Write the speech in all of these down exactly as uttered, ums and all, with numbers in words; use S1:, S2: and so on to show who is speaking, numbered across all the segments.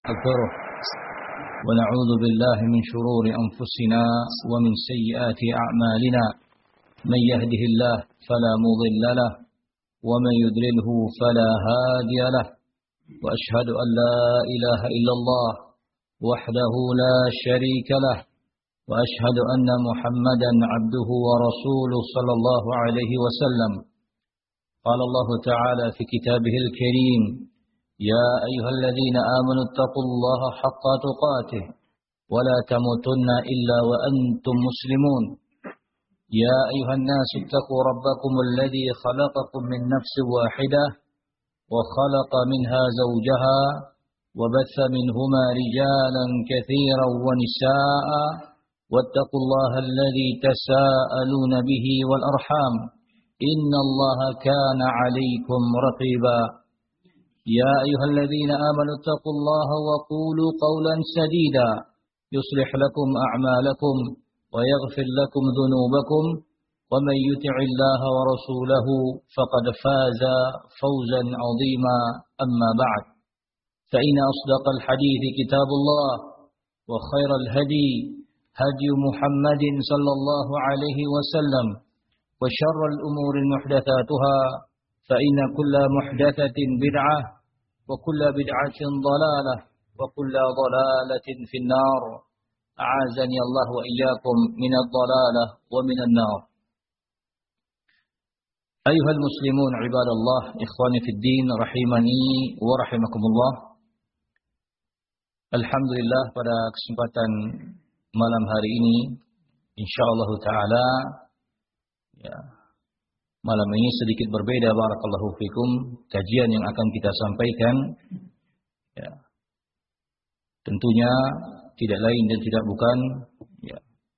S1: نستغفره ونعوذ بالله من شرور أنفسنا ومن سيئات أعمالنا من يهده الله فلا مضل له ومن يضلله فلا هادي له وأشهد أن لا إله إلا الله وحده لا شريك له وأشهد أن محمدا عبده ورسوله صلى الله عليه وسلم. قال الله تعالى في كتابه الكريم: يا أيها الذين آمنوا اتقوا الله حق تقاته ولا تموتن إلا وأنتم مسلمون. يا أيها الناس اتقوا ربكم الذي خلقكم من نفس واحدة وخلق منها زوجها وبث منهما رجالا كثيرا ونساء واتقوا الله الذي تساءلون به والأرحام إن الله كان عليكم رقيبا. يا أيها الذين آمنوا اتقوا الله وقولوا قولا سديدا يصلح لكم أعمالكم ويغفر لكم ذنوبكم ومن يطع الله ورسوله فقد فاز فوزا عظيما. أما بعد، فإن أصدق الحديث كتاب الله وخير الهدي هدي محمد صلى الله عليه وسلم وشر الأمور محدثاتها فإن كل محدثة بدعة وكل بدعة ضلالة وكل ضلالة في النار. أعاذني الله وإياكم من الضلالة ومن النار. أيها المسلمون عباد الله، إخواني في الدين rahimani wa rahimakumullah. Alhamdulillah, pada kesempatan malam hari ini insyaallah taala ya malam ini sedikit berbeda, barakallahu fikum, kajian yang akan kita sampaikan ya, tentunya tidak lain dan tidak bukan ya,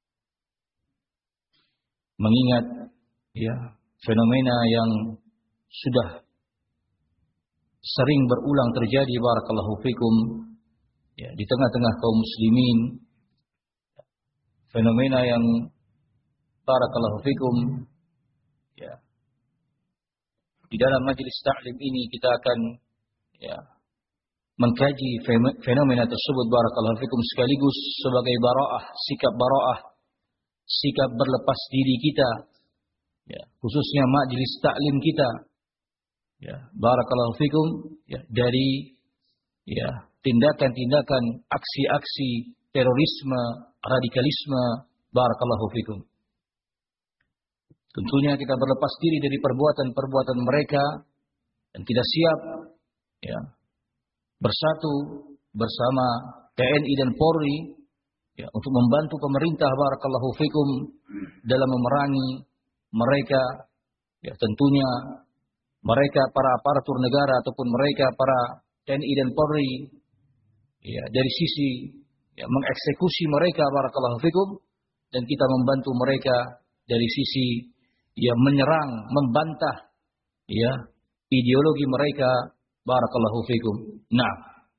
S1: mengingat ya fenomena yang sudah sering berulang terjadi, barakallahu fikum, ya di tengah-tengah kaum muslimin, fenomena yang barakallahu fikum ya, di dalam majelis ta'lim ini kita akan ya mengkaji fenomena tersebut, barakallahu fikum, sekaligus sebagai bara'ah, sikap bara'ah, sikap berlepas diri kita ya, khususnya majelis ta'lim kita ya, barakallahu fikum ya, dari ya tindakan-tindakan aksi-aksi terorisme, radikalisme, barakallahu fikum. Tentunya kita berlepas diri dari perbuatan-perbuatan mereka dan kita siap ya bersatu bersama T N I dan Polri ya untuk membantu pemerintah, barakallahu fikum, dalam memerangi mereka ya, tentunya mereka para aparatur negara ataupun mereka para T N I dan Polri ya, dari sisi ya mengeksekusi mereka, barakallahu fikum, dan kita membantu mereka dari sisi ya menyerang, membantah ya ideologi mereka, barakallahu fikum. Nah,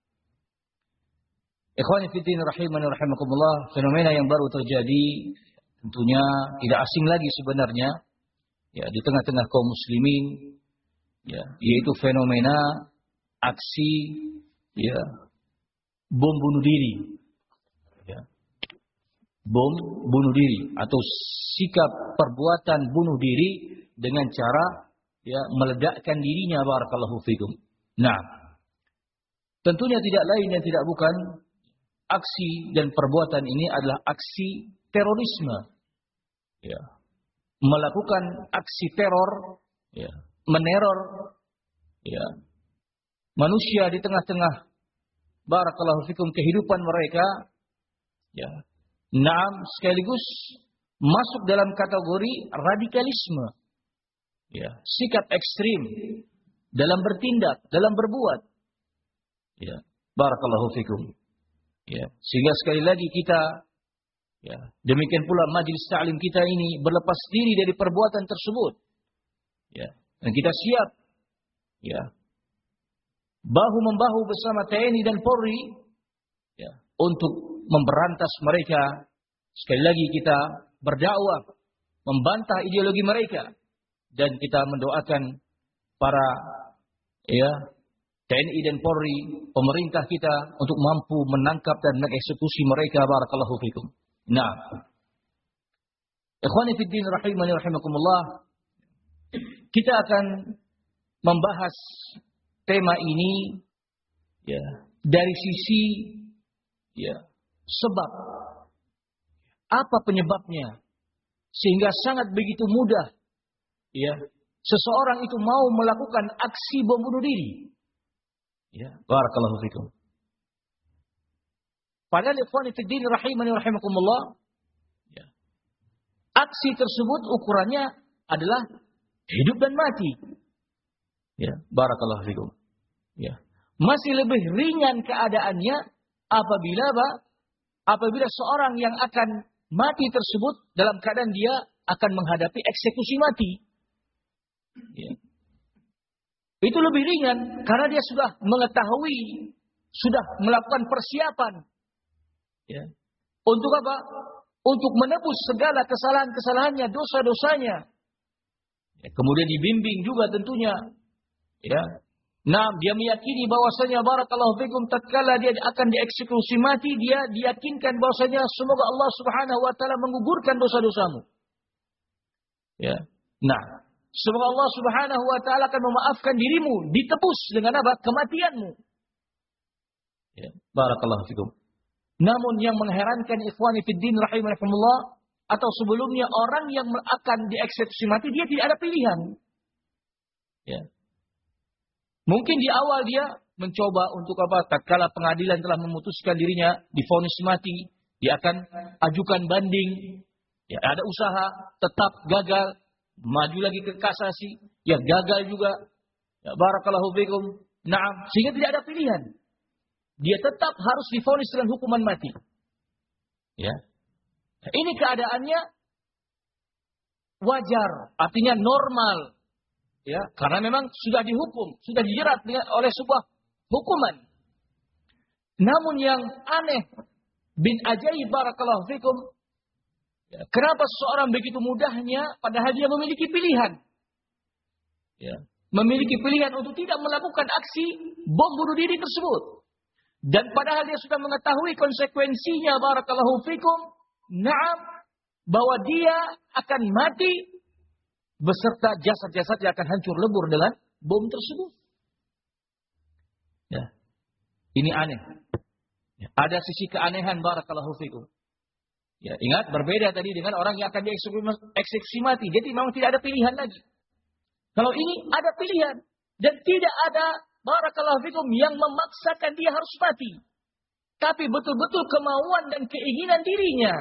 S1: ikhwani fillah rahimani rahimakumullah, fenomena yang baru terjadi tentunya tidak asing lagi sebenarnya ya di tengah-tengah kaum muslimin ya, yaitu fenomena aksi ya bom bunuh diri ya, bom bunuh diri atau sikap perbuatan bunuh diri dengan cara ya meledakkan dirinya, barakallahu fikum. Nah, tentunya tidak lain dan tidak bukan aksi dan perbuatan ini adalah aksi terorisme ya, melakukan aksi teror ya, meneror ya manusia di tengah-tengah, barakallahu fikum, kehidupan mereka ya. Naam, sekaligus masuk dalam kategori radikalisme ya, sikap ekstrim dalam bertindak, dalam berbuat ya, barakallahu fikum ya. Sehingga sekali lagi kita ya, demikian pula majelis ta'lim kita ini berlepas diri dari perbuatan tersebut ya, dan kita siap ya bahu membahu bersama T N I dan Polri ya untuk memberantas mereka. Sekali lagi kita berdakwah membantah ideologi mereka dan kita mendoakan para ya T N I dan Polri, pemerintah kita untuk mampu menangkap dan mengeksekusi mereka. Barakallahu fikum. Nah, ikhwani fid din rahimani rahimakumullah, kita akan membahas tema ini ya dari sisi ya sebab, apa penyebabnya sehingga sangat begitu mudah ya seseorang itu mau melakukan aksi bom bunuh diri. Ya, barakallahu fikum. Padahal ikhwani fid din rahimani rahimakumullah, ya, aksi tersebut ukurannya adalah hidup dan mati. Ya, barakallahu fikum. Ya. Masih lebih ringan keadaannya apabila apabila seorang yang akan mati tersebut dalam keadaan dia akan menghadapi eksekusi mati. Ya. Itu lebih ringan karena dia sudah mengetahui, sudah melakukan persiapan. Ya. Untuk apa? Untuk menebus segala kesalahan-kesalahannya, dosa-dosanya. Ya. Kemudian dibimbing juga tentunya. Ya. Nah, dia meyakini bahwasanya barakallahu fikum tatkala dia akan dieksekusi mati, dia diyakinkan bahwasanya semoga Allah Subhanahu wa taala menggugurkan dosa-dosamu. Ya. Nah, semoga Allah Subhanahu wa taala akan memaafkan dirimu, ditebus dengan apa? Kematianmu. Ya, barakallahu fikum. Namun yang mengherankan ikhwani fid din rahimahumullah, atau sebelumnya orang yang akan dieksekusi mati dia tidak ada pilihan. Ya. Mungkin di awal dia mencoba untuk apa? Tatkala pengadilan telah memutuskan dirinya divonis mati, dia akan ajukan banding. Ya, ada usaha, tetap gagal. Maju lagi ke kasasi, ya gagal juga. Ya, barakallahu fikum. Naam, sehingga tidak ada pilihan. Dia tetap harus divonis dengan hukuman mati. Ya. Nah, ini keadaannya wajar, artinya normal. Ya, karena memang sudah dihukum, sudah dijerat oleh sebuah hukuman. Namun yang aneh, bin ajaib barakallahu fikum, ya, kenapa seseorang begitu mudahnya padahal dia memiliki pilihan? Ya, memiliki pilihan untuk tidak melakukan aksi bom bunuh diri tersebut. Dan padahal dia sudah mengetahui konsekuensinya barakallahu fikum, na'am, bahwa dia akan mati beserta jasad-jasad yang akan hancur lebur dengan bom tersebut. Ya. Ini aneh. Ya. Ada sisi keanehan barakallahu fikum. Ya, ingat berbeda tadi dengan orang yang akan dieksekusi mati. Jadi memang tidak ada pilihan lagi. Kalau ini ada pilihan dan tidak ada barakallahu fikum yang memaksakan dia harus mati. Tapi betul-betul kemauan dan keinginan dirinya.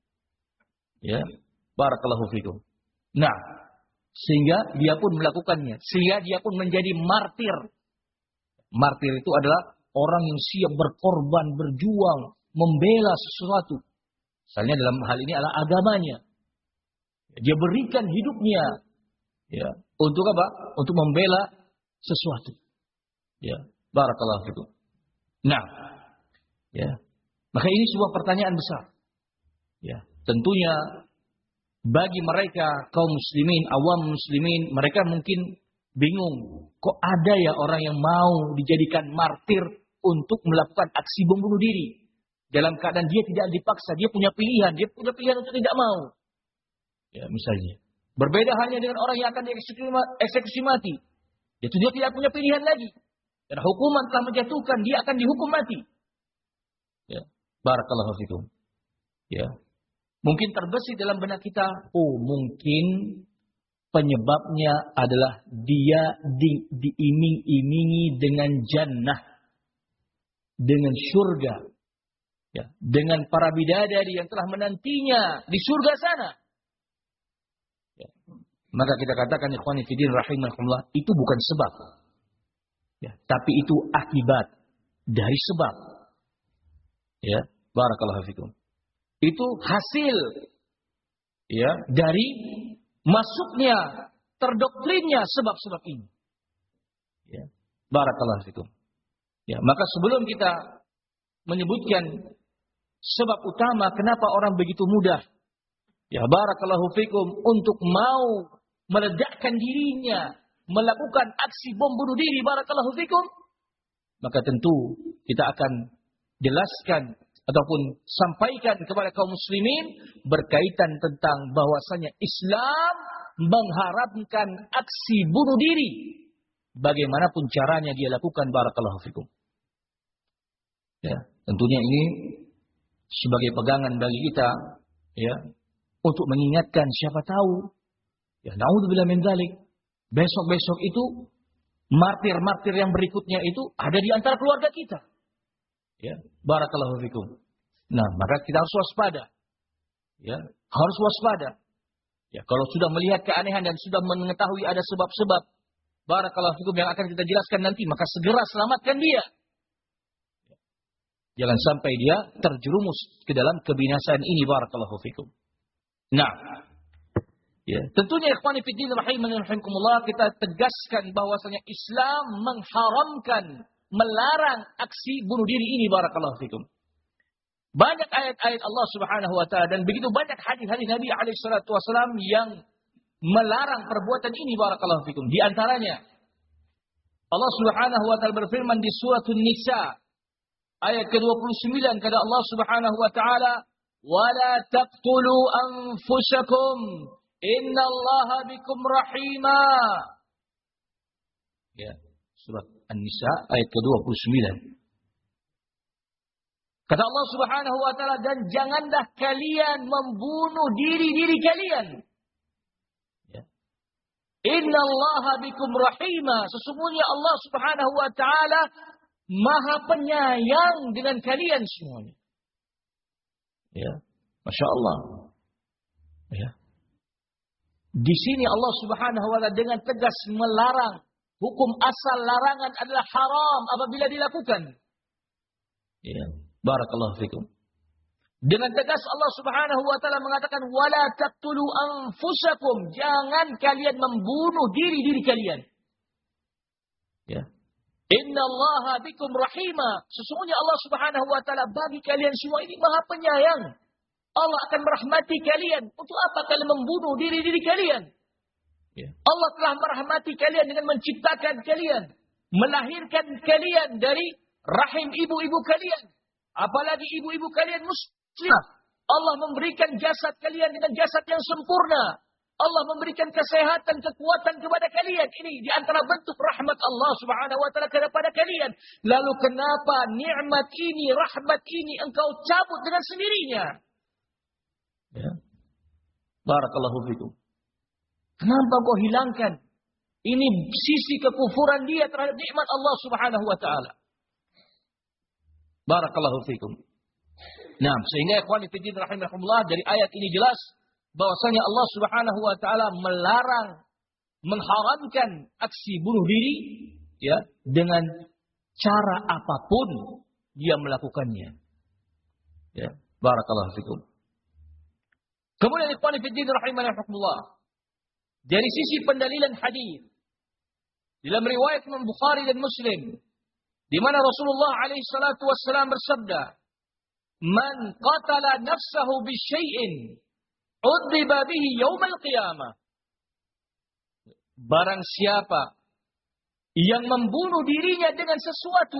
S1: Ya, barakallahu fikum. Nah, sehingga dia pun melakukannya. Sehingga dia pun menjadi martir. Martir itu adalah orang yang siap berkorban, berjuang, membela sesuatu. Misalnya dalam hal ini adalah agamanya. Dia berikan hidupnya. Ya, untuk apa? Untuk membela sesuatu. Ya, barakallahu fikum. Nah, ya. Maka ini sebuah pertanyaan besar. Ya, tentunya bagi mereka kaum muslimin, awam muslimin, mereka mungkin bingung. Kok ada ya orang yang mau dijadikan martir untuk melakukan aksi bom bunuh diri? Dalam keadaan dia tidak dipaksa, dia punya pilihan, dia punya pilihan untuk tidak mau. Ya, misalnya. Berbeda halnya dengan orang yang akan dieksekusi mati. Itu dia tidak punya pilihan lagi. Karena hukuman telah menjatuhkan, dia akan dihukum mati. Ya, barakallahu fikum. Ya. Mungkin terbesit dalam benak kita, oh mungkin penyebabnya adalah dia di, diiming-imingi dengan jannah, dengan surga, ya, dengan para bidadari yang telah menantinya di surga sana. Ya. Maka kita katakan ikhwani fillah rahimahumullah, itu bukan sebab, ya, tapi itu akibat dari sebab. Ya, barakallahu fikum. Itu hasil ya dari masuknya, terdoktrinnya sebab-sebab ini. Ya, barakallahu fikum. Ya, maka sebelum kita menyebutkan sebab utama kenapa orang begitu mudah, ya barakallahu fikum, untuk mau meledakkan dirinya, melakukan aksi bom bunuh diri, barakallahu fikum, maka tentu kita akan jelaskan ataupun sampaikan kepada kaum muslimin berkaitan tentang bahwasanya Islam mengharamkan aksi bunuh diri. Bagaimanapun caranya dia lakukan, barakallahu fikum. Ya, tentunya ini sebagai pegangan bagi kita, ya, untuk mengingatkan siapa tahu, ya, naudzubillah min dzalik, besok-besok itu martir-martir yang berikutnya itu ada di antara keluarga kita. Ya, barakallahu fikum. Nah, maka kita harus waspada. Ya, harus waspada. Ya, kalau sudah melihat keanehan dan sudah mengetahui ada sebab-sebab, barakallahu fikum, yang akan kita jelaskan nanti, maka segera selamatkan dia. Jangan sampai dia terjerumus ke dalam kebinasaan ini, barakallahu fikum. Nah, ya, tentunya ikhwani fiddin rahimani rahimakumullah, kita tegaskan bahwasanya Islam mengharamkan, melarang aksi bunuh diri ini, barakallahu fikum. Banyak ayat-ayat Allah Subhanahu wa taala dan begitu banyak hadis-hadis Nabi alaihi salatu wasallam yang melarang perbuatan ini, barakallahu fikum. Di antaranya Allah Subhanahu wa taala berfirman di surah An-Nisa ayat ke dua puluh sembilan, kata Allah Subhanahu wa taala, "Wa la taqtulu anfusakum innallaha bikum rahima." Ya, surat An-Nisa ayat ke dua puluh sembilan. Kata Allah Subhanahu wa taala, dan janganlah kalian membunuh diri-diri kalian. Ya. Innallaha bikum rahima. Sesungguhnya Allah Subhanahu wa taala Maha penyayang dengan kalian semuanya. Ya, Masya Allah. Ya. Di sini Allah Subhanahu wa taala dengan tegas melarang. Hukum asal larangan adalah haram apabila dilakukan. Ya, barakallahu fikum. Dengan tegas Allah Subhanahu wa taala mengatakan, wala taqtulu anfusakum, jangan kalian membunuh diri-diri kalian. Ya. Innallaha bikum rahima. Sesungguhnya Allah Subhanahu wa taala bagi kalian semua ini Maha penyayang. Allah akan merahmati kalian. Untuk apa kalian membunuh diri-diri kalian? Ya. Allah telah merahmati kalian dengan menciptakan kalian, melahirkan kalian dari rahim ibu-ibu kalian. Apalagi ibu-ibu kalian muslimah. Allah memberikan jasad kalian dengan jasad yang sempurna. Allah memberikan kesehatan, kekuatan kepada kalian. Ini di antara bentuk rahmat Allah Subhanahu wa taala kepada kalian. Lalu kenapa nikmat ini, rahmat ini engkau cabut dengan sendirinya? Ya. Barakallahu fikum. Kenapa engkau hilangkan? Ini sisi kekufuran dia terhadap nikmat Allah Subhanahu wa taala. Barakallahu fikum. Nah, sehingga ikhwani fillah rahimahumullah, dari ayat ini jelas bahwasanya Allah Subhanahu wa taala melarang, mengharamkan aksi bunuh diri, ya, dengan cara apapun dia melakukannya. Ya, barakallahu fikum. Kemudian ikhwani fillah rahimahumullah, dari sisi pendalilan hadis dalam riwayat Imam Bukhari dan Muslim, di mana Rasulullah alaihi salatu wassalam bersabda, "Man qatala nafsahu bi syai'in udhiba bihi yaumal qiyamah." Barang siapa yang membunuh dirinya dengan sesuatu,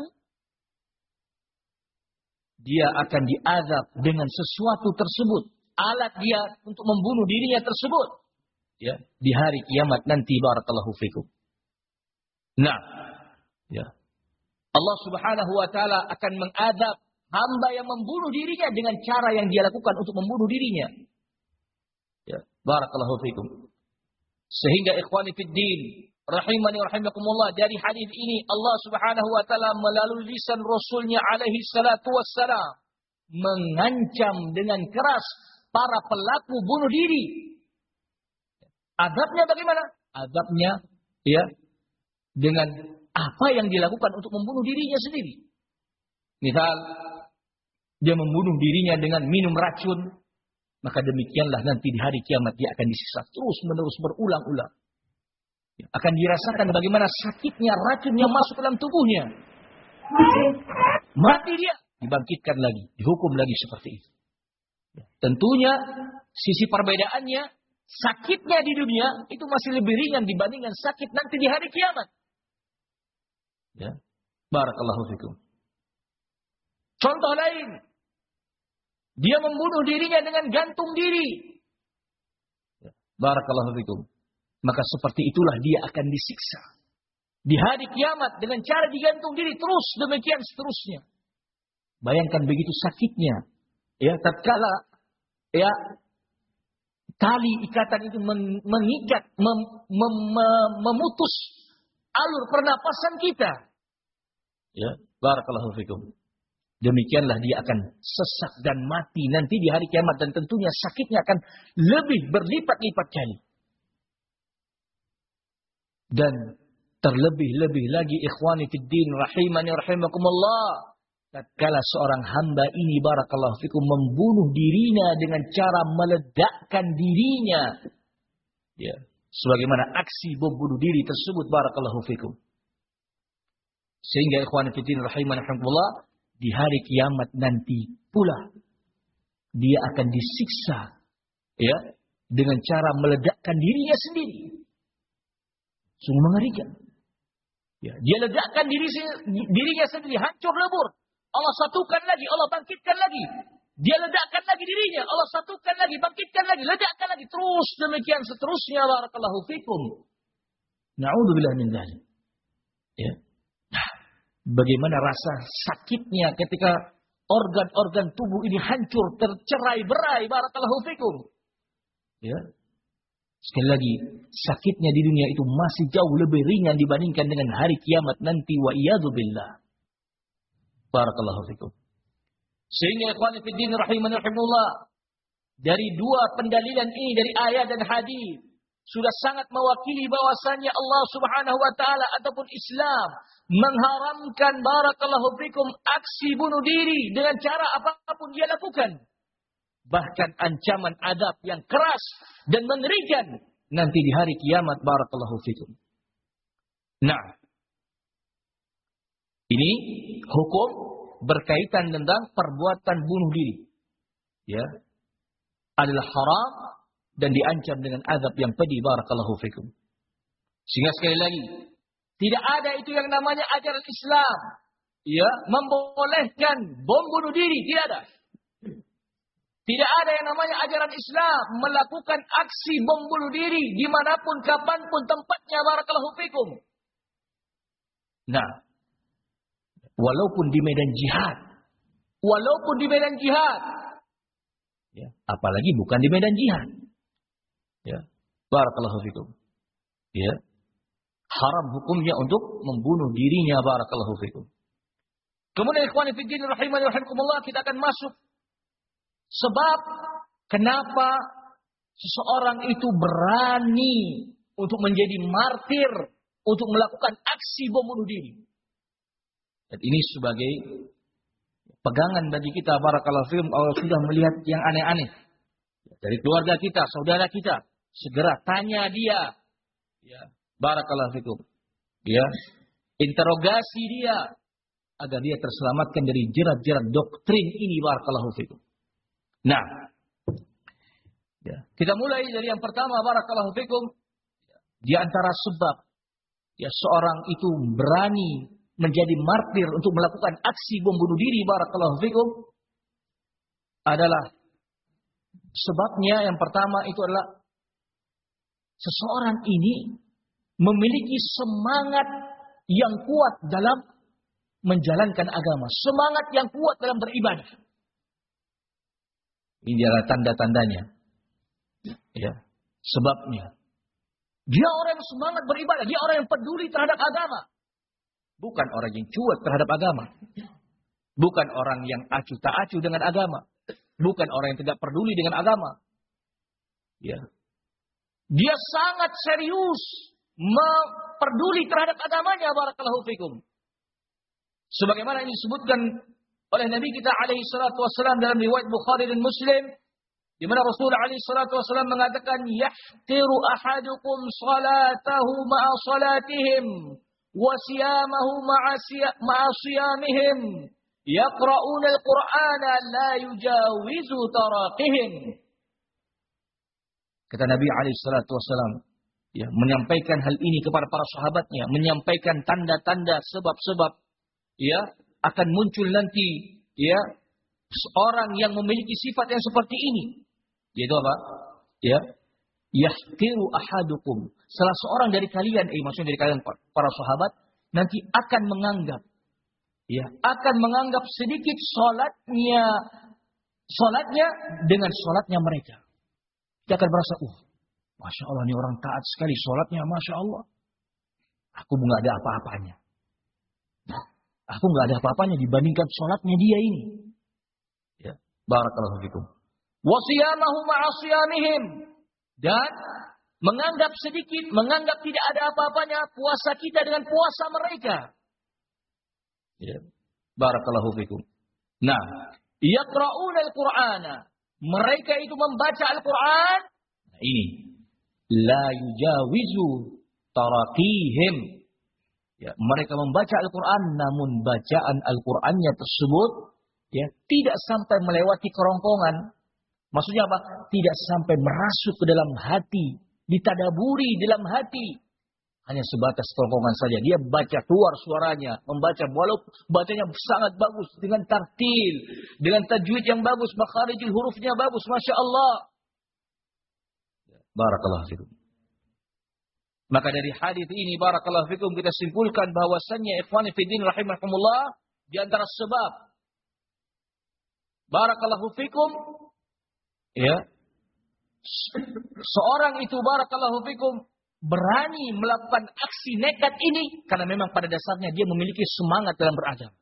S1: dia akan diazab dengan sesuatu tersebut, alat dia untuk membunuh dirinya tersebut, ya, di hari kiamat nanti, barakallahu fikum. Nah, ya, Allah Subhanahu wa taala akan mengadab hamba yang membunuh dirinya dengan cara yang dia lakukan untuk membunuh dirinya. Ya, barakallahu fikum. Sehingga ikhwani fid din rahimani rahimakumullah, dari hadis ini Allah Subhanahu wa taala melalui lisan Rasulnya alaihi salatu wassalam mengancam dengan keras para pelaku bunuh diri. Adabnya bagaimana? Adabnya, ya, dengan apa yang dilakukan untuk membunuh dirinya sendiri. Misal, dia membunuh dirinya dengan minum racun, maka demikianlah nanti di hari kiamat dia akan disiksa terus menerus berulang-ulang. Akan dirasakan bagaimana sakitnya racun yang masuk dalam tubuhnya. Mati dia, dibangkitkan lagi, dihukum lagi seperti itu. Tentunya sisi perbedaannya, sakitnya di dunia itu masih lebih ringan dibandingkan sakit nanti di hari kiamat. Ya. Barakallahu fikum. Contoh lain, dia membunuh dirinya dengan gantung diri. Barakallahu fikum. Maka seperti itulah dia akan disiksa di hari kiamat dengan cara digantung diri, terus demikian seterusnya. Bayangkan begitu sakitnya, ya, tatkala ya tali ikatan itu mengikat, mem, mem, memutus alur pernapasan kita. Ya, barakallahu fikum. Demikianlah dia akan sesak dan mati nanti di hari kiamat, dan tentunya sakitnya akan lebih berlipat-lipat kali. Dan terlebih-lebih lagi ikhwani fid din rahimani rahimakumullah, tatkala seorang hamba ini barakallahu fikum membunuh dirinya dengan cara meledakkan dirinya, ya, sebagaimana aksi bom bunuh diri tersebut barakallahu fikum. Sehingga ikhwani fid din rahimani rahimakumullah, di hari kiamat nanti pula dia akan disiksa, ya, dengan cara meledakkan dirinya sendiri. Sungguh mengerikan. Ya, dia ledakkan diri, dirinya sendiri, hancur lebur. Allah satukan lagi, Allah bangkitkan lagi. Dia ledakkan lagi dirinya, Allah satukan lagi, bangkitkan lagi, ledakkan lagi. Terus demikian seterusnya barakallahu fikum. Na'udzubillah min dzalik. Ya. Nah, bagaimana rasa sakitnya ketika organ-organ tubuh ini hancur, tercerai-berai barakallahu fikum. Ya. Sekali lagi, sakitnya di dunia itu masih jauh lebih ringan dibandingkan dengan hari kiamat nanti, wa iyadzubillah. Barakallahu fikum. Sehingga ikhwan fillah rahimani rahimullah, dari dua pendalilan ini dari ayat dan hadis sudah sangat mewakili bahwasannya Allah Subhanahu wa taala ataupun Islam mengharamkan barakallahu fikum aksi bunuh diri dengan cara apapun dia lakukan. Bahkan ancaman adab yang keras dan mengerikan nanti di hari kiamat barakallahu fikum. Nah, ini hukum berkaitan tentang perbuatan bunuh diri, ya, adalah haram dan diancam dengan azab yang pedih barakallahu fikum. Sehingga sekali lagi, tidak ada itu yang namanya ajaran Islam, ya, membolehkan bom bunuh diri, tidak ada. Tidak ada yang namanya ajaran Islam melakukan aksi bom bunuh diri dimanapun, kapanpun tempatnya barakallahu fikum. Nah, walaupun di medan jihad, walaupun di medan jihad, ya, apalagi bukan di medan jihad, ya, barakallahu fikum, ya, haram hukumnya untuk membunuh dirinya barakallahu fikum. Kemudian ikhwani fiddin rahimani rahimakumullah, kita akan masuk sebab kenapa seseorang itu berani untuk menjadi martir, untuk melakukan aksi bom bunuh diri. Dan ini sebagai pegangan bagi kita barakallahu fikum, kalau sudah melihat yang aneh-aneh dari keluarga kita, saudara kita, segera tanya dia, ya, barakallahu fikum, ya, interogasi dia agar dia terselamatkan dari jerat-jerat doktrin ini barakallahu fikum. Nah, ya, kita mulai dari yang pertama barakallahu fikum. Di antara sebab ya seorang itu berani menjadi martir untuk melakukan aksi bom bunuh diri barakallahu fikum adalah, sebabnya yang pertama itu adalah seseorang ini memiliki semangat yang kuat dalam menjalankan agama, semangat yang kuat dalam beribadah. Ini adalah tanda-tandanya. Ya, sebabnya. Dia orang yang semangat beribadah. Dia orang yang peduli terhadap agama. Bukan orang yang cuek terhadap agama. Bukan orang yang acuh tak acuh dengan agama. Bukan orang yang tidak peduli dengan agama. Ya. Dia sangat serius peduli terhadap agamanya barakallahu fikum. Sebagaimana ini disebutkan oleh Nabi kita alaihi salatu wassalam dalam riwayat Bukhari dan Muslim, di mana Rasulullah alaihi salatu wassalam mengatakan, yahtiru ahadukum salatahu ma'a salatihim wa siyamahu ma'a siyamihim yaqra'una al-Qur'ana la yujawizu taraqihim. Kata Nabi alaihi salatu wassalam, ya, menyampaikan hal ini kepada para sahabatnya, menyampaikan tanda-tanda sebab-sebab ya, akan muncul nanti, ya, seorang yang memiliki sifat yang seperti ini. Yaitu apa? Ya, yahqiru ahadukum. Salah seorang dari kalian, eh maksudnya dari kalian para sahabat, nanti akan menganggap, ya, akan menganggap sedikit salatnya, salatnya dengan salatnya mereka. Dia akan merasa, uh, masya Allah, ini orang taat sekali salatnya, masya Allah. Aku nggak ada apa-apanya. Aku nggak ada apa-apanya dibandingkan salatnya dia ini. Ya, barakallahu fikum. Wa siyamahu ma'a siyamihim. Dan menganggap sedikit, menganggap tidak ada apa-apanya puasa kita dengan puasa mereka. Ya, barakallahu fikum. Nah, yaqra'una al-Qur'ana. Mereka itu membaca Al-Quran. Nah, ini la yujawizu taraqihim. Ya, mereka membaca Al-Quran, namun bacaan Al-Qurannya tersebut, ya, tidak sampai melewati kerongkongan. Maksudnya apa? Tidak sampai merasuk ke dalam hati, ditadaburi dalam hati. Hanya sebatas kerongkongan saja. Dia baca keluar suaranya, membaca walaupun bacanya sangat bagus dengan tartil, dengan tajwid yang bagus, makharijul hurufnya bagus, masya Allah. Barakallahu fikum. Maka dari hadis ini barakallahu fikum kita simpulkan bahwasannya ikhwani fiddin rahimakumullah, di antara sebab barakallahu fikum, ya, seorang itu barakallahu fikum berani melakukan aksi nekat ini karena memang pada dasarnya dia memiliki semangat dalam beragama.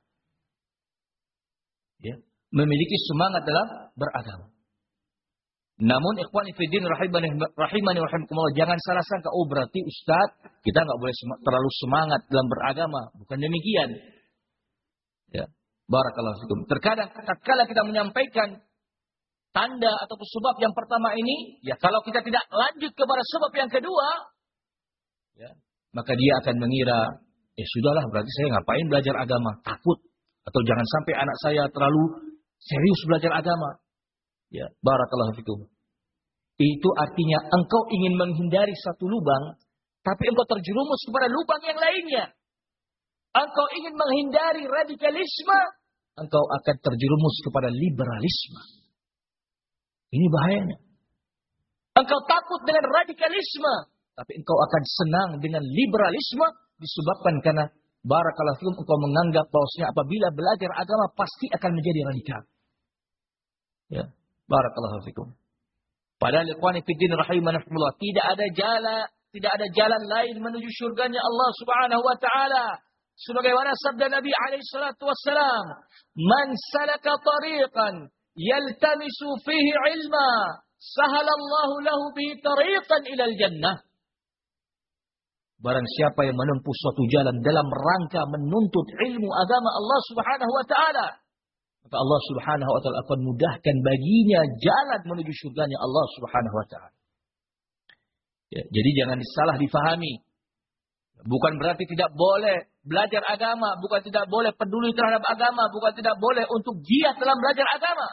S1: Ya, memiliki semangat dalam beragama. Namun ikhwani fiddin rahimani rahimani rahimakumullah, jangan salah sangka, oh berarti Ustaz kita nggak boleh terlalu semangat dalam beragama. Bukan demikian. Ya, barakallahu fikum. Terkadang tatkala kita menyampaikan tanda atau sebab yang pertama ini, ya kalau kita tidak lanjut kepada sebab yang kedua, ya, maka dia akan mengira, eh sudahlah berarti saya ngapain belajar agama, takut, atau jangan sampai anak saya terlalu serius belajar agama. Ya, barakallahu fikum. Itu artinya engkau ingin menghindari satu lubang, tapi engkau terjerumus kepada lubang yang lainnya. Engkau ingin menghindari radikalisme, engkau akan terjerumus kepada liberalisme. Ini bahayanya. Engkau takut dengan radikalisme, tapi engkau akan senang dengan liberalisme disebabkan karena barakallahu fikum engkau menganggap bahwasanya apabila belajar agama pasti akan menjadi radikal. Ya, barakallahu fikum. Padahal ikhwani fiddin rahimanahumullah, tidak ada jalan, tidak ada jalan lain menuju surganya Allah Subhanahu wa taala. Sebagaimana sabda Nabi alaihi salatu wassalam, "Man salaka tariqan yaltamisu fihi ilma, sahalallahu lahu bihi tariqan ilal jannah." Barang siapa yang menempuh suatu jalan dalam rangka menuntut ilmu agama Allah Subhanahu wa taala, maka Allah Subhanahu wa taala akan mudahkan baginya jalan menuju surganya Allah Subhanahu wa taala. Ya, jadi jangan salah difahami. Bukan berarti tidak boleh belajar agama, bukan tidak boleh peduli terhadap agama, bukan tidak boleh untuk giat dalam belajar agama.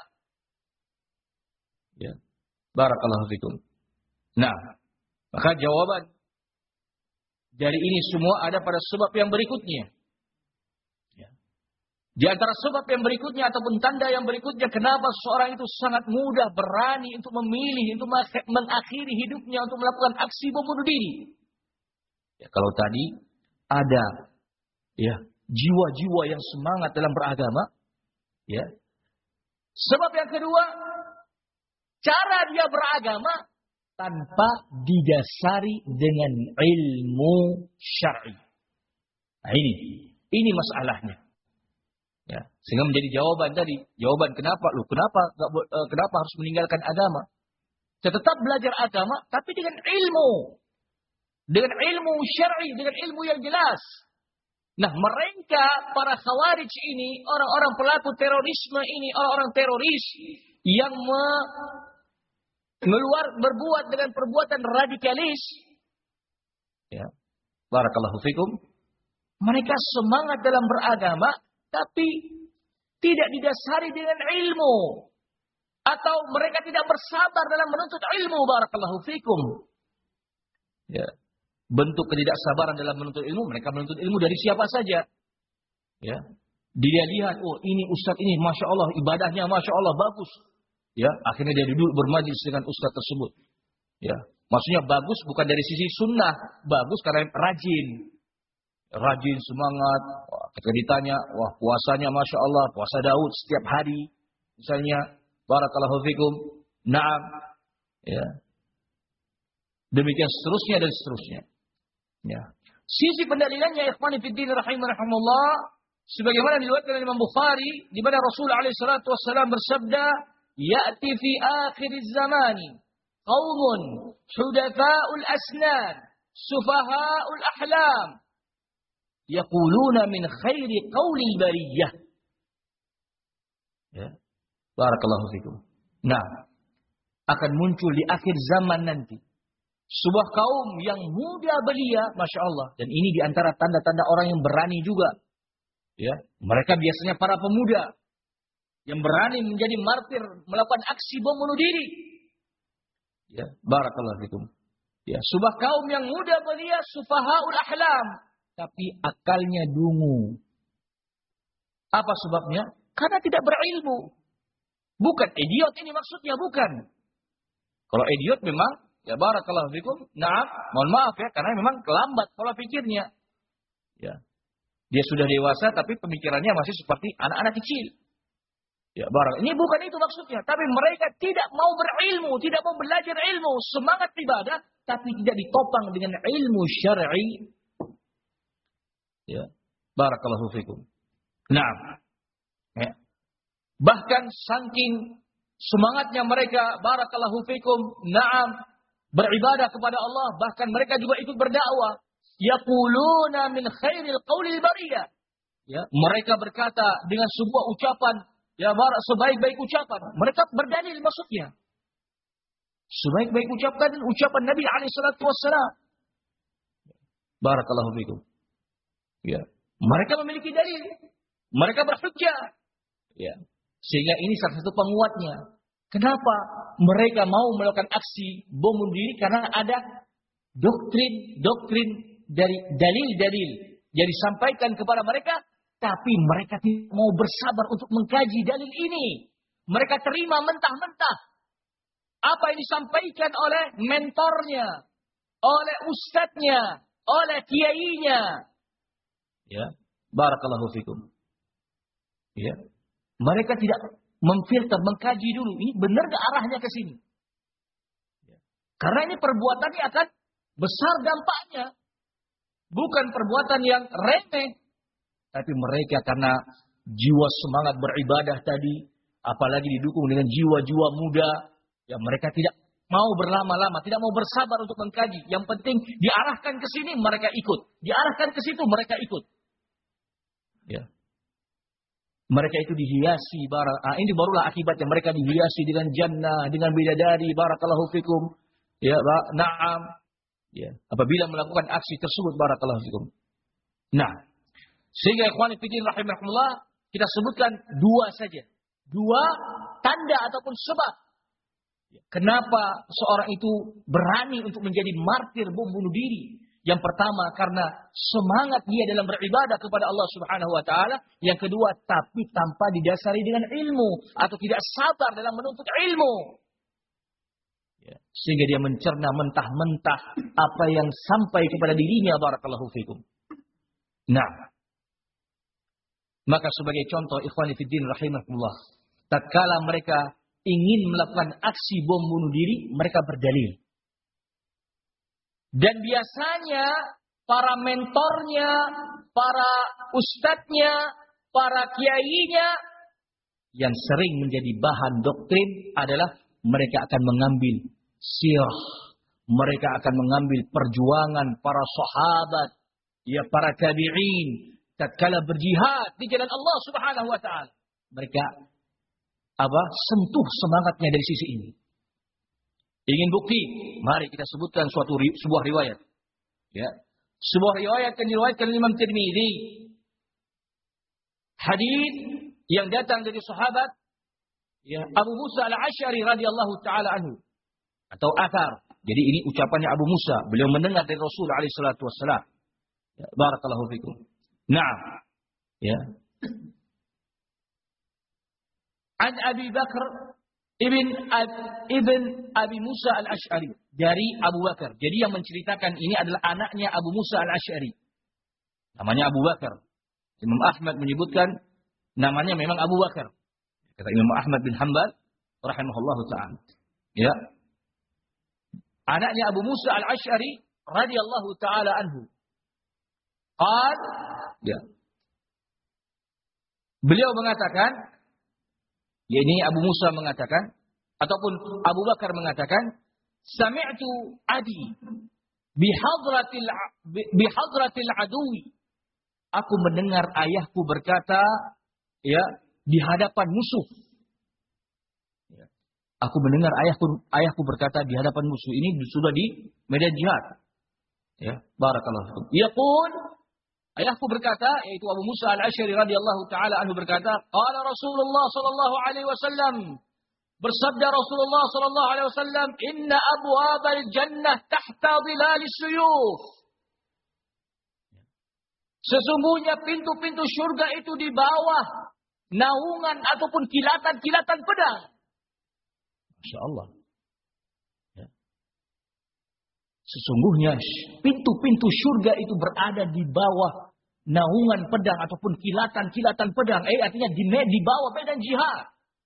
S1: Ya. Barakallahu fikum. Nah, maka jawaban dari ini semua ada pada sebab yang berikutnya. Ya. Di antara sebab yang berikutnya ataupun tanda yang berikutnya, kenapa seorang itu sangat mudah berani untuk memilih, untuk mengakhiri hidupnya, untuk melakukan aksi bom bunuh diri. Ya, kalau tadi ada, ya, jiwa-jiwa yang semangat dalam beragama, ya. Sebab yang kedua, cara dia beragama tanpa didasari dengan ilmu syar'i. Nah ini, ini masalahnya. Ya, sehingga menjadi jawaban tadi, jawaban kenapa lu, kenapa gak, uh, kenapa harus meninggalkan agama? Saya tetap belajar agama, tapi dengan ilmu, dengan ilmu syar'i, dengan ilmu yang jelas. Nah, mereka para khawarij ini, orang-orang pelaku terorisme ini, orang-orang teroris yang me Meluar berbuat dengan perbuatan radikalis. Ya. Barakallahu fikum. Mereka semangat dalam beragama, tapi tidak didasari dengan ilmu. Atau mereka tidak bersabar dalam menuntut ilmu. Barakallahu fikum. Ya. Bentuk ketidaksabaran dalam menuntut ilmu, mereka menuntut ilmu dari siapa saja. Ya. Dia lihat, oh ini ustaz ini, masya Allah, ibadahnya masya Allah bagus. Ya, akhirnya dia duduk bermajlis dengan ustaz tersebut. Ya, maksudnya bagus bukan dari sisi sunnah, bagus karena rajin, rajin semangat. Wah, ketika ditanya, wah puasanya masya Allah, puasa Daud setiap hari, misalnya, barakallahu fikum, naam, ya, demikian seterusnya dan seterusnya. Ya, sisi pendalilannya, ikhwani fiddin rahimahumullah, sebagaimana diriwayatkan oleh Imam Bukhari, di mana Rasulullah alaihi salatu wassalam bersabda, "Ya'ti fi akhir zamani qaumun hudatha'ul asnan, sufaha'ul ahlam, yaquluna min khairi qaulil bariyah." Ya, barakallahu fikum. Nah, akan muncul di akhir zaman nanti sebuah kaum yang muda belia, masya Allah, dan ini diantara tanda-tanda orang yang berani juga. Ya, mereka biasanya para pemuda yang berani menjadi martir, melakukan aksi bom bunuh diri. Ya, barakallahu fikum. Ya, sebuah kaum yang muda belia, sufahaul ahlam, tapi akalnya dungu. Apa sebabnya? Karena tidak berilmu. Bukan idiot ini maksudnya, bukan. Kalau idiot memang, ya barakallahu fikum, nah, mohon maaf ya, karena memang kelambat pola pikirnya. Ya. Dia sudah dewasa tapi pemikirannya masih seperti anak-anak kecil. Ya, barak. Ini bukan itu maksudnya, tapi mereka tidak mau berilmu, tidak mau belajar ilmu, semangat ibadah tapi tidak ditopang dengan ilmu syar'i. Ya. Barakallahu fikum. Nah, ya. Bahkan saking semangatnya mereka, barakallahu fikum, na'am, beribadah kepada Allah, bahkan mereka juga ikut berdakwah. Yaquluna min khairil qaulil bariyah. Ya, mereka berkata dengan sebuah ucapan, ya, sebaik-baik ucapan. Mereka berdalil maksudnya. Sebaik-baik ucapan ucapan Nabi alaihi salatu wassalam. Barakallahu fikum. Ya, mereka memiliki dalil. Mereka berhujjah. Ya. Sehingga ini salah satu penguatnya. Kenapa mereka mau melakukan aksi bom bunuh diri? Karena ada doktrin-doktrin dari dalil-dalil yang disampaikan kepada mereka, tapi mereka tidak mau bersabar untuk mengkaji dalil ini. Mereka terima mentah-mentah apa yang disampaikan oleh mentornya, oleh ustadznya, oleh kiainya. Ya, barakallahu fikum. Ya. Mereka tidak memfilter, mengkaji dulu. Ini benar gak arahnya ke sini? Karena ini perbuatannya akan besar dampaknya. Bukan perbuatan yang remeh. Tapi mereka karena jiwa semangat beribadah tadi, apalagi didukung dengan jiwa-jiwa muda, ya mereka tidak mau berlama-lama, tidak mau bersabar untuk mengkaji. Yang penting diarahkan ke sini, mereka ikut. Diarahkan ke situ, mereka ikut. Ya. Mereka itu dihiasi, barak. Ah, ini barulah akibatnya mereka dihiasi dengan jannah, dengan bidadari, barakallahu fikum. Ya, na'am. Ya, apabila melakukan aksi tersebut, barakallahu fikum. Nah, sehingga ikhwan fillah rahimahumullah, kita sebutkan dua saja. Dua tanda ataupun sebab. Kenapa seorang itu berani untuk menjadi martir bom bunuh diri? Yang pertama karena semangat dia dalam beribadah kepada Allah Subhanahu wa taala, yang kedua tapi tanpa didasari dengan ilmu atau tidak sabar dalam menuntut ilmu. Ya, sehingga dia mencerna mentah-mentah apa yang sampai kepada dirinya, barakallahu fikum. Nah, maka sebagai contoh ikhwani fiddin rahimahullah, tatkala mereka ingin melakukan aksi bom bunuh diri, mereka berdalil. Dan biasanya para mentornya, para ustadznya, para kiainya yang sering menjadi bahan doktrin adalah mereka akan mengambil sirah. Mereka akan mengambil perjuangan para sahabat, ya para tabi'in, tatkala berjihad di jalan Allah Subhanahu wa taala. Mereka apa? Sentuh semangatnya dari sisi ini. Ingin bukti? Mari kita sebutkan suatu sebuah riwayat. Ya. Sebuah riwayat yang diriwayatkan Imam Tirmidzi. Hadis yang datang dari sahabat ya, Abu Musa Al-Asy'ari radhiyallahu taala anhu. Atau athar. Jadi ini ucapannya Abu Musa, beliau mendengar dari Rasul alaihi salatu wassalam. Ya, barakallahu fikum. Nah, ya. an Abi Bakar ibn ibn Abi Musa al-Ash'ari, dari Abu Bakar. Jadi yang menceritakan ini adalah anaknya Abu Musa al-Ash'ari. Namanya Abu Bakar. Imam Ahmad menyebutkan namanya memang Abu Bakar. Kata Imam Ahmad bin Hanbal rahimahullahu ta'ala. Ya. Anaknya Abu Musa al-Ash'ari radhiyallahu ta'ala anhu. Qal, ya. Beliau mengatakan, ya ini Abu Musa mengatakan, ataupun Abu Bakar mengatakan, sami'tu adi bihadratil bihadratil adui. Aku mendengar ayahku berkata, ya, di hadapan musuh. Ya. Aku mendengar ayahku ayahku berkata di hadapan musuh. Ini sudah di medan jihad. Ya, barakallahu fikum. Yaqul, ayahku berkata, yaitu Abu Musa al-Ash'ari radhiyallahu taala anhu berkata, qala Rasulullah sallallahu alaihi wasallam, bersabda Rasulullah sallallahu alaihi wasallam, inna abwabal jannah tahta dhilalis suyuf. Sesungguhnya pintu-pintu surga itu di bawah naungan ataupun kilatan-kilatan pedang. Masya Allah. Ya. Sesungguhnya pintu-pintu surga itu berada di bawah naungan pedang ataupun kilatan-kilatan pedang. Eh, artinya di, di bawah medan jihad.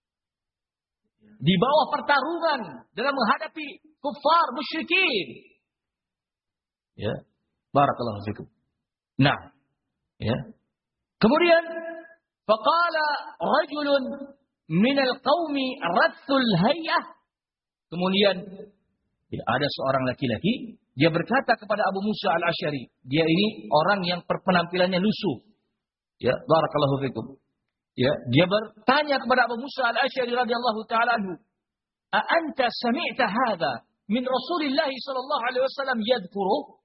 S1: Di bawah pertarungan dalam menghadapi kufar musyrikin. Ya. Barakallahu fikum. Nah. Ya. Kemudian faqala rajulun minal qaumi rathul hayah. Kemudian ya, ada seorang laki-laki, dia berkata kepada Abu Musa al-Ash'ari, dia ini orang yang penampilannya lusuh. Ya, barakallahu fikum. Ya, dia bertanya kepada Abu Musa al-Ash'ari radhiyallahu taala anhu, "A anta sami'ta hadha min Rasulillah sallallahu alaihi wasallam yadhkuru?"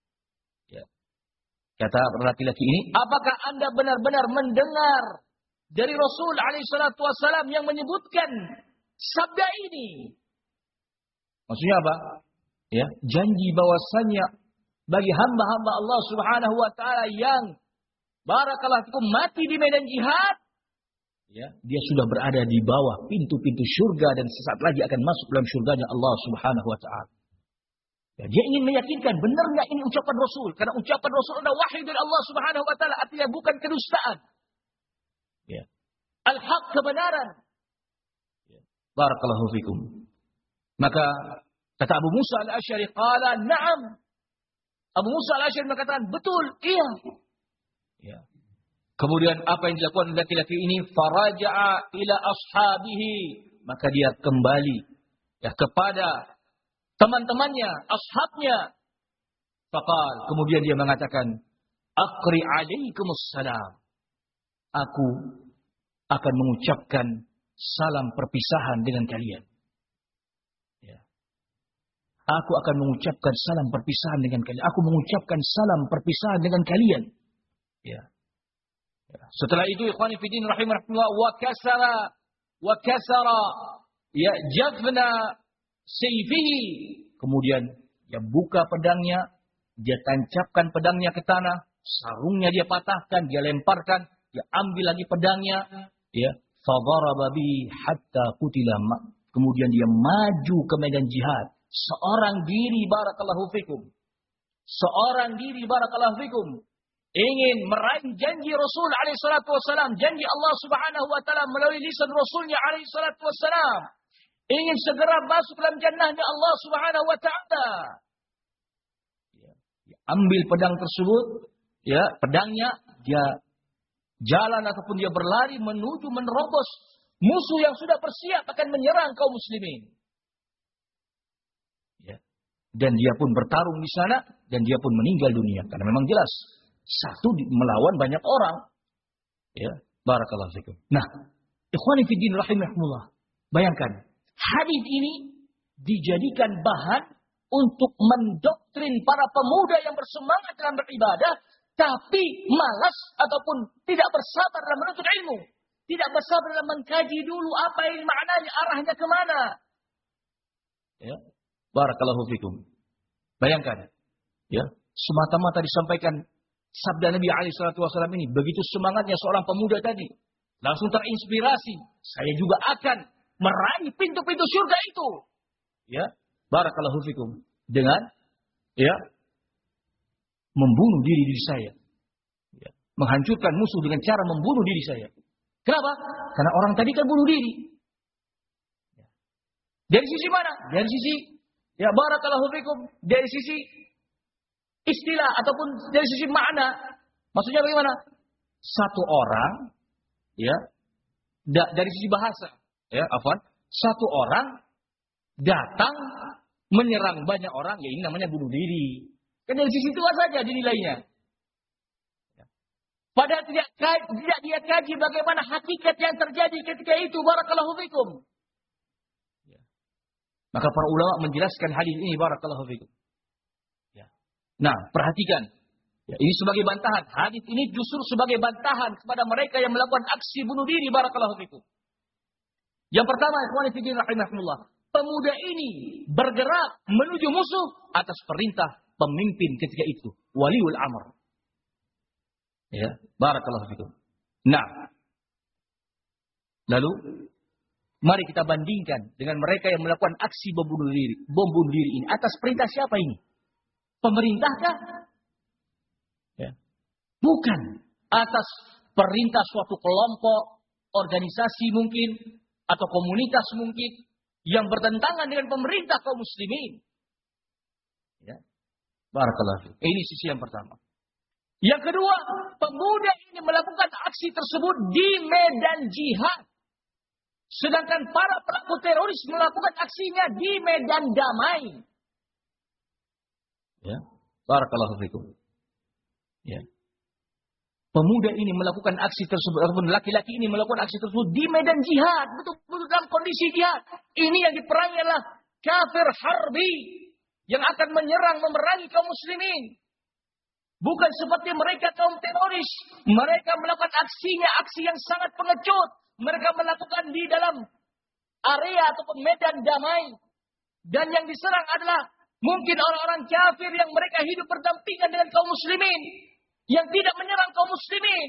S1: Kata laki-laki ini, apakah Anda benar-benar mendengar dari Rasul alaihi salatu wasallam yang menyebutkan sabda ini? Maksudnya apa? Ya, janji bahwasannya bagi hamba-hamba Allah Subhanahu wa taala yang barakallahu fikum mati di medan jihad, ya, dia sudah berada di bawah pintu-pintu surga dan sesaat lagi akan masuk dalam surganya Allah Subhanahu wa taala. Ya, dia ingin meyakinkan benar enggak ini ucapan Rasul, karena ucapan Rasul adalah wahyu dari Allah Subhanahu wa taala, artinya bukan kedustaan. Ya. Al-haq, kebenaran. Ya. Barakallahu fikum. Maka kata Abu Musa al-Ash'ari, qala na'am. Abu Musa al-Ash'ari mengatakan, betul, iya. Ya. Kemudian apa yang dilakukan laki-laki ini? Faraja'a ila ashabihi. Maka dia kembali ya kepada teman-temannya, ashabnya. Faqal, kemudian dia mengatakan, aqri alaikumussalam. Aku akan mengucapkan salam perpisahan dengan kalian. Ya. Aku akan mengucapkan salam perpisahan dengan kalian. Aku mengucapkan salam perpisahan dengan kalian. Ya. Ya. Setelah itu, ikhwani fiddin rahimahullah, wa kasara wa kasara ya jafna sayfihi. Kemudian dia buka pedangnya, dia tancapkan pedangnya ke tanah, sarungnya dia patahkan, dia lemparkan, dia ambil lagi pedangnya, ya, fadaraba bi hatta qutila. Kemudian dia maju ke medan jihad, seorang diri, barakallahu fikum. Seorang diri, barakallahu fikum, ingin meraih janji Rasul alaihi salatu wasalam, janji Allah Subhanahu wa taala melalui lisan Rasulnya alaihi salatu wasalam. Ingin segera masuk dalam jannahnya Allah Subhanahu wa taala. Ya, dia ambil pedang tersebut, ya, pedangnya dia jalan ataupun dia berlari menuju menerobos musuh yang sudah bersiap akan menyerang kaum muslimin. Ya. Dan dia pun bertarung di sana dan dia pun meninggal dunia karena memang jelas satu melawan banyak orang. Ya, barakallahu fikum. Nah, ikhwani fi din rahimahumullah. Bayangkan hadis ini dijadikan bahan untuk mendoktrin para pemuda yang bersemangat dalam beribadah, tapi malas ataupun tidak bersabar dalam menuntut ilmu. Tidak bersabar dalam mengkaji dulu apa ini maknanya, arahnya kemana. Ya, barakallahu fikum. Bayangkan, ya, semata-mata disampaikan sabda Nabi alaihi salatu wasallam ini, begitu semangatnya seorang pemuda tadi. langsung terinspirasi. Saya juga akan meraih pintu-pintu surga itu. Ya, barakallahu fikum. Dengan ya membunuh diri diri saya. Ya, menghancurkan musuh dengan cara membunuh diri saya. Kenapa? Karena orang tadi kan bunuh diri. Ya. Dari sisi mana? Dari sisi ya barakallahu fikum, dari sisi istilah ataupun dari sisi makna. Maksudnya bagaimana? Satu orang ya da, dari sisi bahasa ya afwan, satu orang datang menyerang banyak orang, ya ini namanya bunuh diri. Kan dari sisi itu saja dinilainya. Padahal tidak, tidak dia kaji bagaimana hakikat yang terjadi ketika itu. Barakallahu fikum. Maka para ulama menjelaskan hadis ini. Barakallahu fikum. Nah, perhatikan. Ya, ini sebagai bantahan. Hadis ini justru sebagai bantahan kepada mereka yang melakukan aksi bunuh diri. Barakallahu fikum. Yang pertama, ikhwani fillah rahimahumullah. Pemuda ini bergerak menuju musuh atas perintah pemimpin ketika itu. Waliul amr. Ya, barakallahu fikum. Nah, lalu mari kita bandingkan dengan mereka yang melakukan aksi bom bunuh diri, bom bunuh diri ini atas perintah siapa ini? Pemerintahkah? Ya. Bukan atas perintah suatu kelompok, organisasi mungkin atau komunitas mungkin yang bertentangan dengan pemerintah kaum muslimin. Ya. Barakallahu fikum. Ini sisi yang pertama. Yang kedua, pemuda ini melakukan aksi tersebut di medan jihad. Sedangkan para pelaku teroris melakukan aksinya di medan damai. Ya, barakallahu fikum. Ya. Pemuda ini melakukan aksi tersebut, ataupun laki-laki ini melakukan aksi tersebut di medan jihad. Betul-betul dalam kondisi jihad. Ini yang diperangi adalah kafir harbi. Yang akan menyerang, memerangi kaum muslimin. Bukan seperti mereka kaum teroris. Mereka melakukan aksinya, aksi yang sangat pengecut. Mereka melakukan di dalam area ataupun medan damai. Dan yang diserang adalah mungkin orang-orang kafir yang mereka hidup berdampingan dengan kaum muslimin. Yang tidak menyerang kaum muslimin.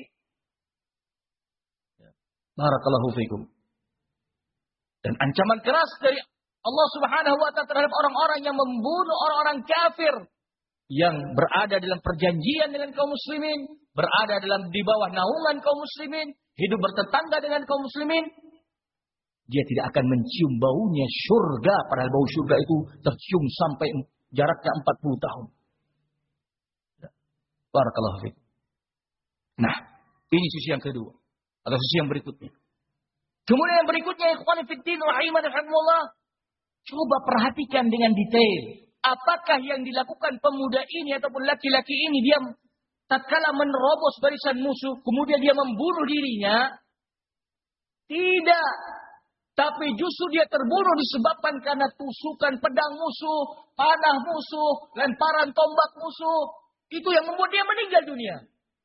S1: Barakallahu fikum. Dan ancaman keras dari Allah subhanahu wa ta'ala terhadap orang-orang yang membunuh orang-orang kafir. Yang berada dalam perjanjian dengan kaum muslimin, berada dalam di bawah naungan kaum muslimin, hidup bertetangga dengan kaum muslimin, dia tidak akan mencium baunya surga, padahal bau surga itu tercium sampai jaraknya empat puluh tahun. Barakallahu fiik. Nah, ini sisi yang kedua atau sisi yang berikutnya. Kemudian yang berikutnya, ikhwani fiddin wa rahimakumullah, coba perhatikan dengan detail. Apakah yang dilakukan pemuda ini ataupun laki-laki ini, dia tatkala menerobos barisan musuh, kemudian dia membunuh dirinya? Tidak. Tapi justru dia terbunuh disebabkan karena tusukan pedang musuh, panah musuh, lemparan tombak musuh. Itu yang membuat dia meninggal dunia.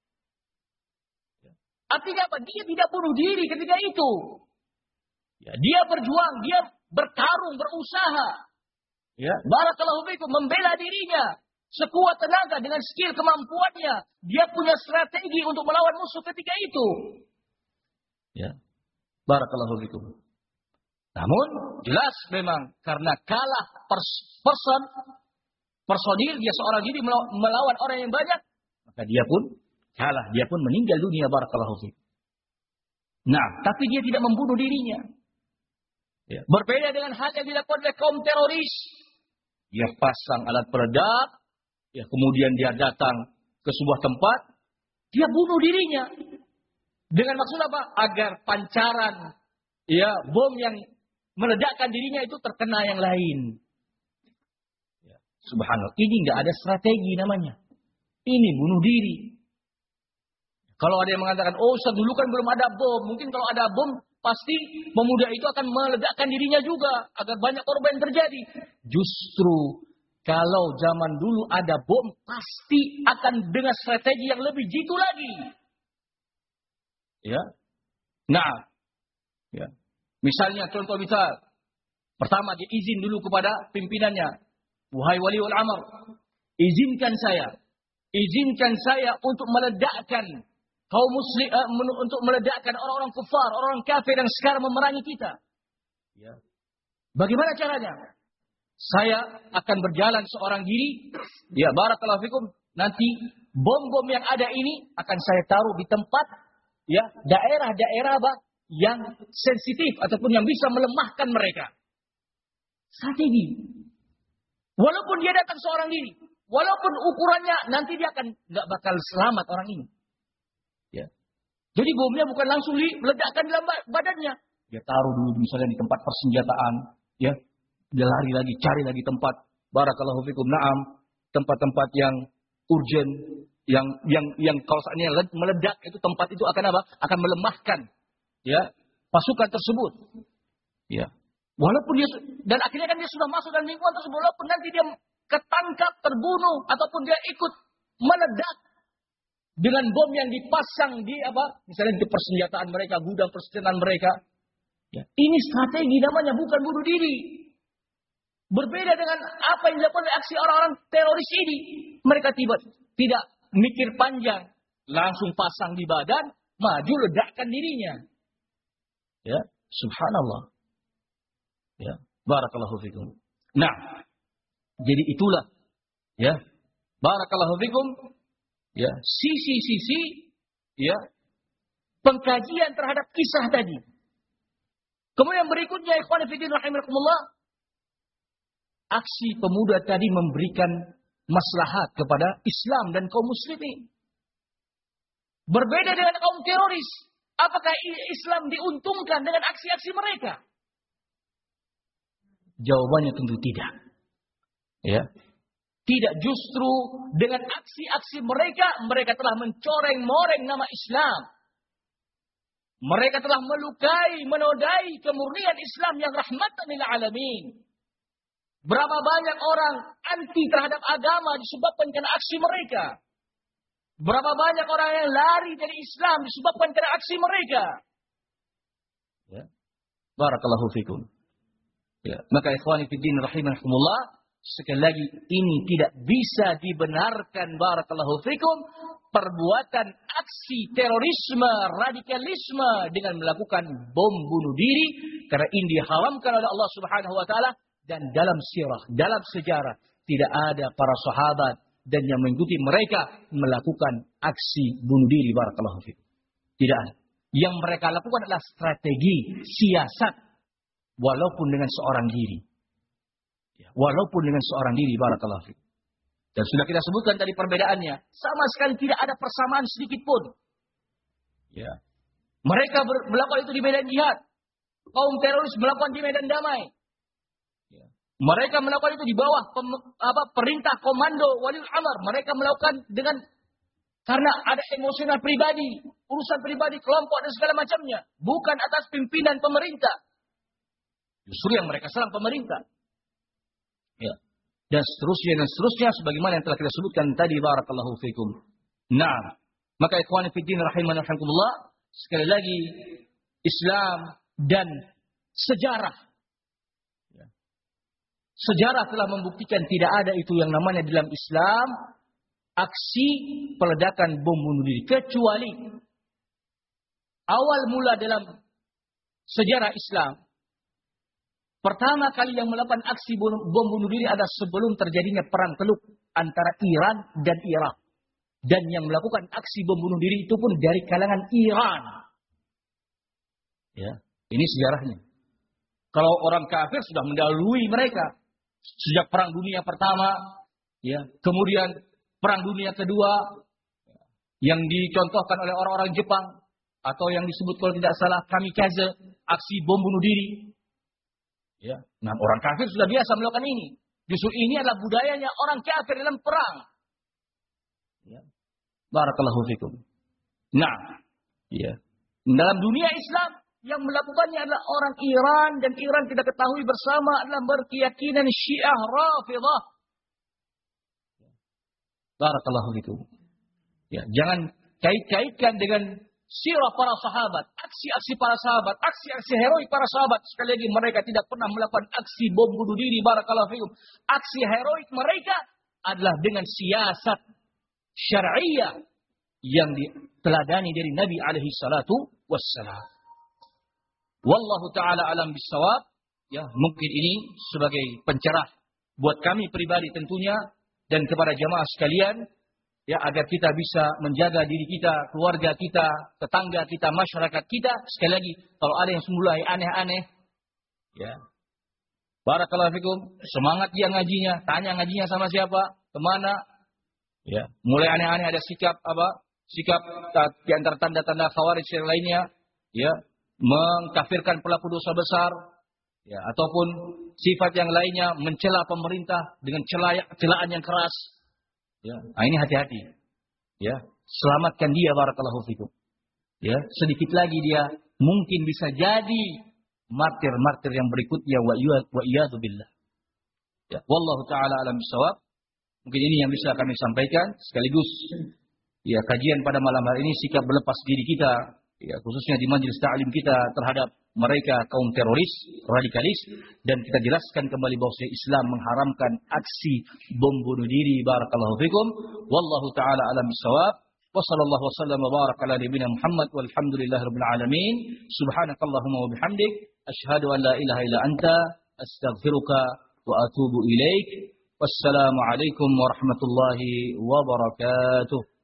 S1: Artinya apa? Dia tidak bunuh diri ketika itu. Ya, dia berjuang, dia bertarung, berusaha. Ya, barakallahu fikum, membela dirinya sekuat tenaga dengan skill kemampuannya. Dia punya strategi untuk melawan musuh ketika itu. Ya, barakallahu fikum. Namun jelas memang karena kalah pers person, personil, dia seorang diri melawan orang yang banyak, maka dia pun kalah, dia pun meninggal dunia. Barakallahu fikum. Nah, tapi dia tidak membunuh dirinya. Ya, berbeda dengan hal yang dilakukan oleh kaum teroris. Dia pasang alat peledak, ya, kemudian dia datang ke sebuah tempat, dia bunuh dirinya. Dengan maksud apa? Agar pancaran ya bom yang meledakkan dirinya itu terkena yang lain. Ya, subhanallah, ini nggak ada strategi namanya. Ini bunuh diri. Kalau ada yang mengatakan, oh dulu kan belum ada bom, mungkin kalau ada bom pasti pemuda itu akan meledakkan dirinya juga agar banyak korban terjadi. Justru kalau zaman dulu ada bom, pasti akan dengan strategi yang lebih jitu lagi. Ya. Nah, ya. Misalnya contoh misal, pertama dia izin dulu kepada pimpinannya, wahai waliul amr, izinkan saya, izinkan saya untuk meledakkan kaum muslim uh, untuk meledakkan orang-orang kufar, orang kafir yang sekarang memerangi kita. Ya. Bagaimana caranya? Saya akan berjalan seorang diri. Ya, barakallahu fikum. Nanti bom-bom yang ada ini akan saya taruh di tempat, ya, daerah-daerah yang sensitif ataupun yang bisa melemahkan mereka. Strategi. Walaupun dia datang seorang diri, walaupun ukurannya nanti dia akan nggak bakal selamat orang ini. Ya. Jadi bomnya bukan langsung diledakkan dalam badannya. Dia taruh dulu misalnya di tempat persenjataan, ya. Dia lari lagi, cari lagi tempat. Barakallahu fikum, na'am. Tempat-tempat yang urgent, yang yang yang kalau seandainya meledak, itu tempat itu akan apa? Akan melemahkan, ya, pasukan tersebut. Ya. Walaupun dia, dan akhirnya kan dia sudah masuk dalam lingkungan tersebut, walaupun nanti dia ketangkap, terbunuh, ataupun dia ikut meledak dengan bom yang dipasang di apa? Misalnya di persenjataan mereka, gudang persenjataan mereka. Ya. Ini strategi namanya, bukan bunuh diri. Berbeda dengan apa yang dilakukan oleh aksi orang-orang teroris ini. Mereka tiba, tidak mikir panjang. Langsung pasang di badan, maju ledakkan dirinya. Ya, subhanallah. Ya, barakallahu fikum. Nah, jadi itulah, ya, barakallahu fikum. Ya, sisi-sisi, ya, pengkajian terhadap kisah tadi. Kemudian berikutnya, ikhwan fillah rahimakumullah, aksi pemuda tadi memberikan maslahat kepada Islam dan kaum muslimin. Berbeda dengan kaum teroris. Apakah Islam diuntungkan dengan aksi-aksi mereka? Jawabannya tentu tidak. Ya. Tidak, justru dengan aksi-aksi mereka, mereka telah mencoreng-moreng nama Islam. Mereka telah melukai, menodai kemurnian Islam yang rahmatan lil alamin. Berapa banyak orang anti terhadap agama disebabkan karena aksi mereka. Berapa banyak orang yang lari dari Islam disebabkan karena aksi mereka. Ya. Barakallahu fikum. Ya. Maka ikhwani fiddin rahimakumullah, sekali lagi ini tidak bisa dibenarkan, barakallahu fikum, perbuatan aksi terorisme, radikalisme dengan melakukan bom bunuh diri, karena ini diharamkan oleh Allah Subhanahu wa taala. Dan dalam sirah, dalam sejarah, tidak ada para sahabat dan yang mengikuti mereka melakukan aksi bunuh diri, barakallahu fikum. Tidak ada. Yang mereka lakukan adalah strategi, siasat, walaupun dengan seorang diri. Walaupun dengan seorang diri, barakallahu fikum. Dan sudah kita sebutkan tadi perbedaannya. Sama sekali tidak ada persamaan sedikit pun. Ya. Mereka melakukan itu di medan jihad. Kaum teroris melakukan di medan damai. Mereka melakukan itu di bawah pem, apa, perintah komando waliul amr. Mereka melakukan dengan karena ada emosional pribadi, urusan pribadi, kelompok dan segala macamnya. Bukan atas pimpinan pemerintah. Justru yang mereka serang pemerintah. Ya. Dan seterusnya dan seterusnya sebagaimana yang telah kita sebutkan tadi, barakallahu fikum. Nah, maka ikhwani fiddin rahimani rahimakumullah, sekali lagi Islam dan sejarah. Sejarah telah membuktikan tidak ada itu yang namanya dalam Islam aksi peledakan bom bunuh diri. Kecuali awal mula dalam sejarah Islam, pertama kali yang melakukan aksi bom bunuh diri adalah sebelum terjadinya perang Teluk antara Iran dan Irak. Dan yang melakukan aksi bom bunuh diri itu pun dari kalangan Iran. Ya, ini sejarahnya. Kalau orang kafir sudah mendahului mereka. Sejak Perang Dunia Pertama, ya, kemudian Perang Dunia Kedua, yang dicontohkan oleh orang-orang Jepang, atau yang disebut kalau tidak salah kamikaze, aksi bom bunuh diri. Ya, nah orang kafir sudah biasa melakukan ini. Justru ini adalah budayanya orang kafir dalam perang. Ya. Barakallahu fikum. Nah, ya, dalam dunia Islam, yang melakukannya adalah orang Iran, dan Iran kita ketahui bersama adalah berkeyakinan Syiah Rafidah. Barakallahu fikum. Ya, jangan kait-kaitkan dengan sirah para sahabat, aksi-aksi para sahabat, aksi-aksi heroik para sahabat. Sekali lagi mereka tidak pernah melakukan aksi bom bunuh diri, barakallahu fikum. Aksi heroik mereka adalah dengan siasat syariah, yang diteladani dari Nabi alaihi salatu wassalam. Wallahu ta'ala alam bisawab. Ya, mungkin ini sebagai pencerah buat kami pribadi tentunya dan kepada jamaah sekalian, ya, agar kita bisa menjaga diri kita, keluarga kita, tetangga kita, masyarakat kita. Sekali lagi, kalau ada yang mulai aneh-aneh, ya, barakallahu fikum, semangat dia ngajinya, tanya ngajinya sama siapa, kemana, ya, mulai aneh-aneh, ada sikap apa, sikap di antara tanda-tanda khawarij yang lainnya, ya, mengkafirkan pelaku dosa besar, ya, ataupun sifat yang lainnya mencela pemerintah dengan cela celaan yang keras. Ya, nah ini hati-hati. Ya, selamatkan dia barakallahu fikum. Ya, sedikit lagi dia mungkin bisa jadi martir-martir yang berikutnya wa iyadu billah. Ya, wallahu taala alam bisawab. Mungkin ini yang bisa kami sampaikan sekaligus ya kajian pada malam hari ini, sikap berlepas diri kita, ya khususnya di majelis ta'lim kita terhadap mereka kaum teroris, radikalis, dan kita jelaskan kembali bahwa Islam mengharamkan aksi bom bunuh diri. Barakallahu fikum. Wallahu taala alam bisawab. Wa sallallahu wasallam wa baraka ala nabiyyina Muhammad walhamdulillahi rabbil alamin. Subhanakallahumma wa bihamdik asyhadu an la ilaha illa anta astaghfiruka wa atubu ilaik. Wassalamu alaikum warahmatullahi wabarakatuh.